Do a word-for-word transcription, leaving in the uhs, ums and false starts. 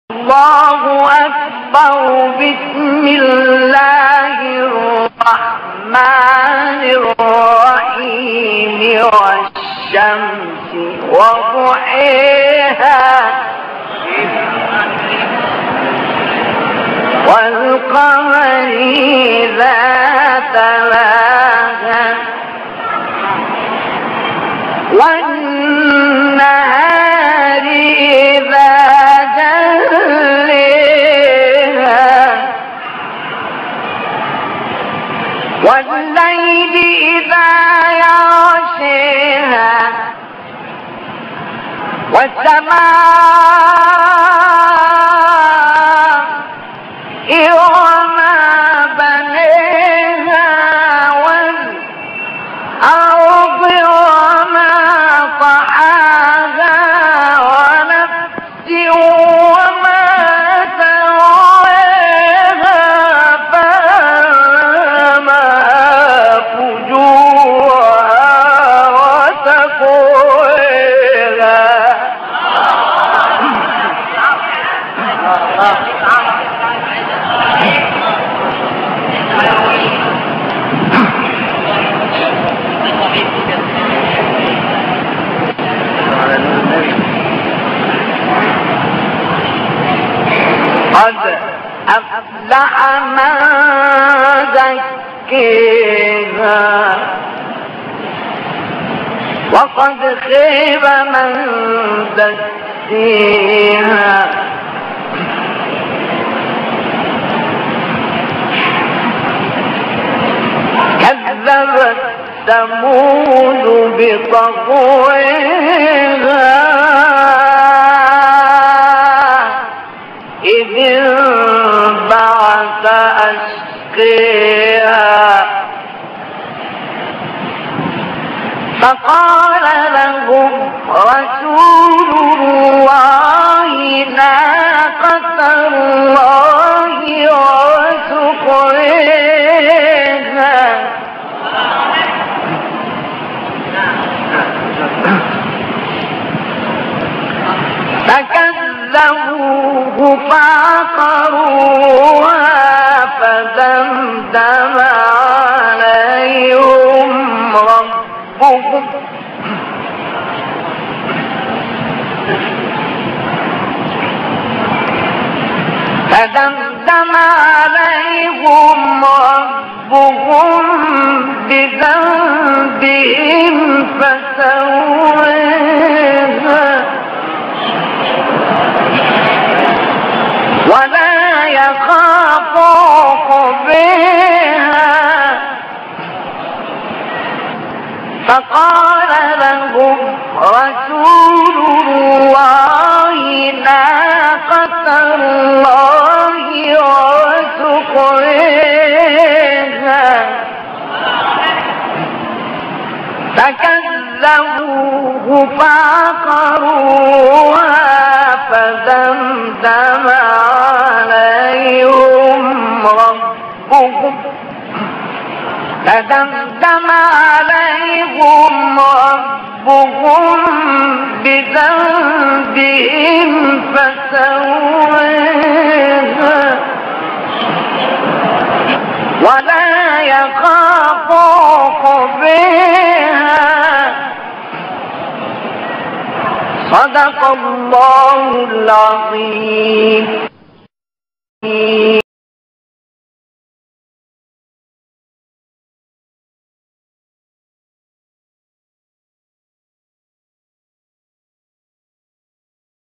الله أكبر. بسم الله الرحمن الرحيم. والشمس وضحيها والقمر إذا تلاها والنهار إذا جليها والليل إذا يغشيها والسماء وما بنيها والأرض وما طحاها ونفس وما سواها فألهمها فجورها وتقواها. قد أفلح من زكيها وقد خيب من دسيها. كذبت ثمود بطغواها إذ انبعث أشقيها فقال لهم رسول الله ناقة الله وسقياها. فكذبوه فعقروها فدمدم عليهم ربهم فدمدم عليهم ربهم بذنبهم فسواها ولا يخاف عقباها. فقال لهم رسول الله ناقة الله وسقياها فكذبوه فعقروها فدمدم عليهم ربهم فدمدم عليهم ربهم بذنبهم فسواها ولا يخاف عقباها. صدق الله العظيم.